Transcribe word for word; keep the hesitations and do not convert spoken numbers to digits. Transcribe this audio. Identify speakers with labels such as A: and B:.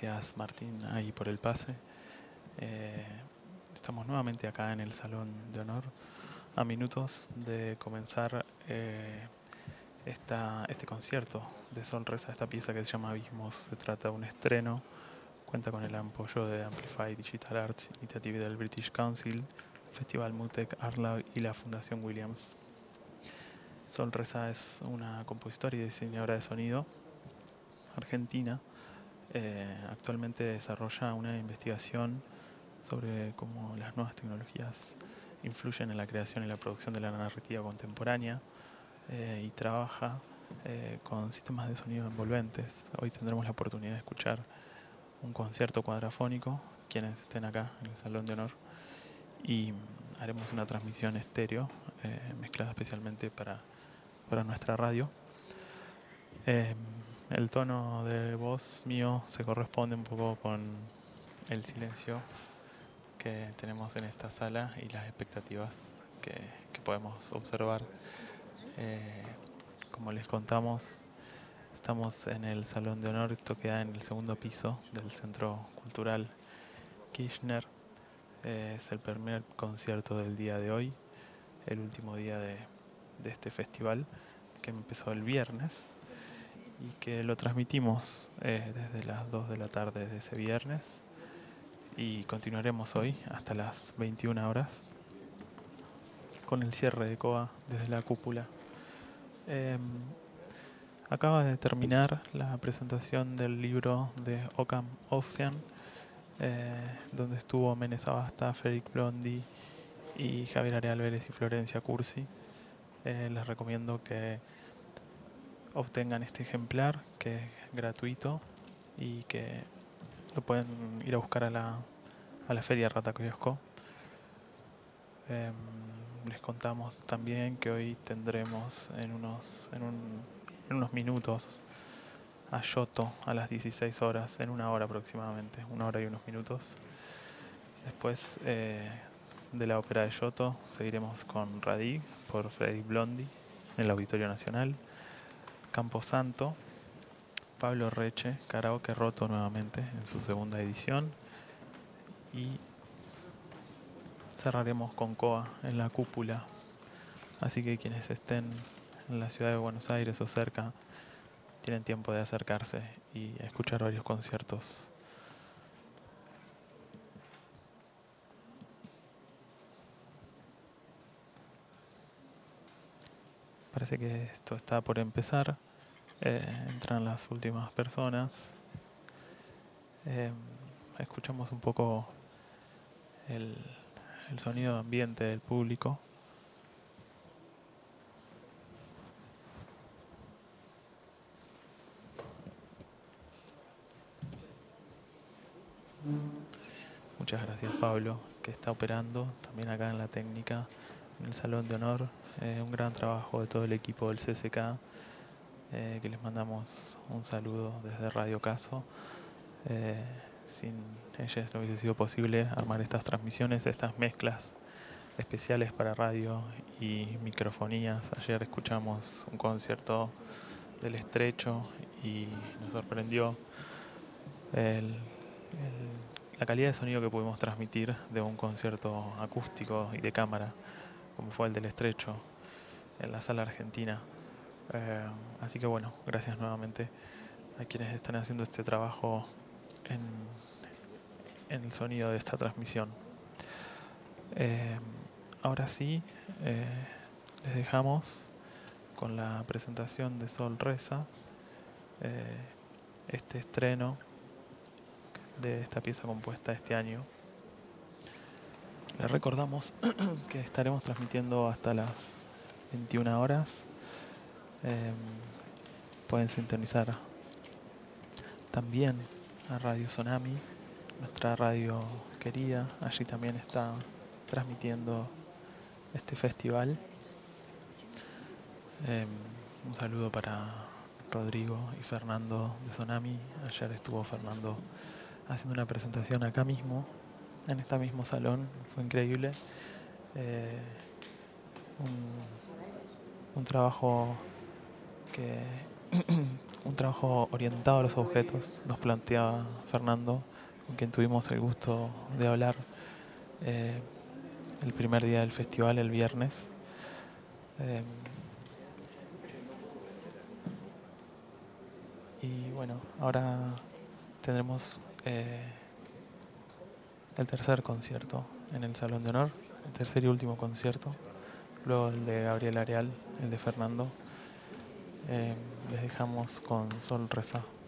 A: Gracias, Martín, ahí por el pase. Eh, estamos nuevamente acá en el Salón de Honor, a minutos de comenzar eh, esta, este concierto de Sonrisa, esta pieza que se llama Abismos. Se trata de un estreno, cuenta con el apoyo de Amplify Digital Arts, iniciativa del British Council, Festival Mutec, Arlav y la Fundación Williams. Sonrisa es una compositora y diseñadora de sonido argentina. Eh, actualmente desarrolla una investigación sobre cómo las nuevas tecnologías influyen en la creación y la producción de la narrativa contemporánea eh, y trabaja eh, con sistemas de sonido envolventes. Hoy tendremos la oportunidad de escuchar un concierto cuadrafónico, quienes estén acá en el Salón de Honor, y haremos una transmisión estéreo eh, mezclada especialmente para, para nuestra radio. Eh, el tono de voz mío se corresponde un poco con el silencio que tenemos en esta sala y las expectativas que, que podemos observar. Eh, como les contamos, estamos en el Salón de Honor. Esto queda en el segundo piso del Centro Cultural Kirchner. Eh, es el primer concierto del día de hoy, el último día de, de este festival que empezó el viernes y que lo transmitimos eh, desde las dos de la tarde de ese viernes y continuaremos hoy hasta las veintiuna horas con el cierre de C O A desde la cúpula. Eh, acaba de terminar la presentación del libro de Occam Ocean, eh, donde estuvo Mene Sabasta, Federic Blondi y Javier Areal Vélez y Florencia Cursi. Eh, les recomiendo que obtengan este ejemplar, que es gratuito y que lo pueden ir a buscar a la, a la Feria Rata Kiosco. Eh, les contamos también que hoy tendremos en unos, en un, en unos minutos a Giotto a las dieciséis horas, en una hora aproximadamente, una hora y unos minutos. Después eh, de la ópera de Giotto seguiremos con Radig por Frederic Blondi en el Auditorio Nacional. Camposanto, Pablo Reche, Karaoke Roto nuevamente en su segunda edición. Y cerraremos con C O A en la cúpula. Así que quienes estén en la ciudad de Buenos Aires o cerca tienen tiempo de acercarse y escuchar varios conciertos. Parece que esto está por empezar. Eh, entran las últimas personas. Eh, escuchamos un poco el, el sonido ambiente del público. Muchas gracias, Pablo, que está operando también acá en la técnica, en el Salón de Honor. Eh, un gran trabajo de todo el equipo del C C K, eh, que les mandamos un saludo desde Radio Caso. Eh, sin ellas no hubiese sido posible armar estas transmisiones, estas mezclas especiales para radio y microfonías. Ayer escuchamos un concierto del Estrecho y nos sorprendió el, el, la calidad de sonido que pudimos transmitir de un concierto acústico y de cámara como fue el del Estrecho en la Sala Argentina. Eh, así que bueno, gracias nuevamente a quienes están haciendo este trabajo en, en el sonido de esta transmisión. Eh, ahora sí, eh, les dejamos con la presentación de Sol Reza, eh, este estreno de esta pieza compuesta este año. Les recordamos que estaremos transmitiendo hasta las veintiuna horas. Eh, pueden sintonizar también a Radio Tsunami, nuestra radio querida. Allí también está transmitiendo este festival. Eh, un saludo para Rodrigo y Fernando de Tsunami. Ayer estuvo Fernando haciendo una presentación acá mismo, en este mismo salón. Fue increíble. Eh, un, un trabajo que un trabajo orientado a los objetos, nos planteaba Fernando, con quien tuvimos el gusto de hablar eh, el primer día del festival, el viernes. Eh, y bueno, ahora tendremos eh, el tercer concierto en el Salón de Honor, el tercer y último concierto, luego el de Gabriel Areal, el de Fernando. Eh, les dejamos con Sol Reza.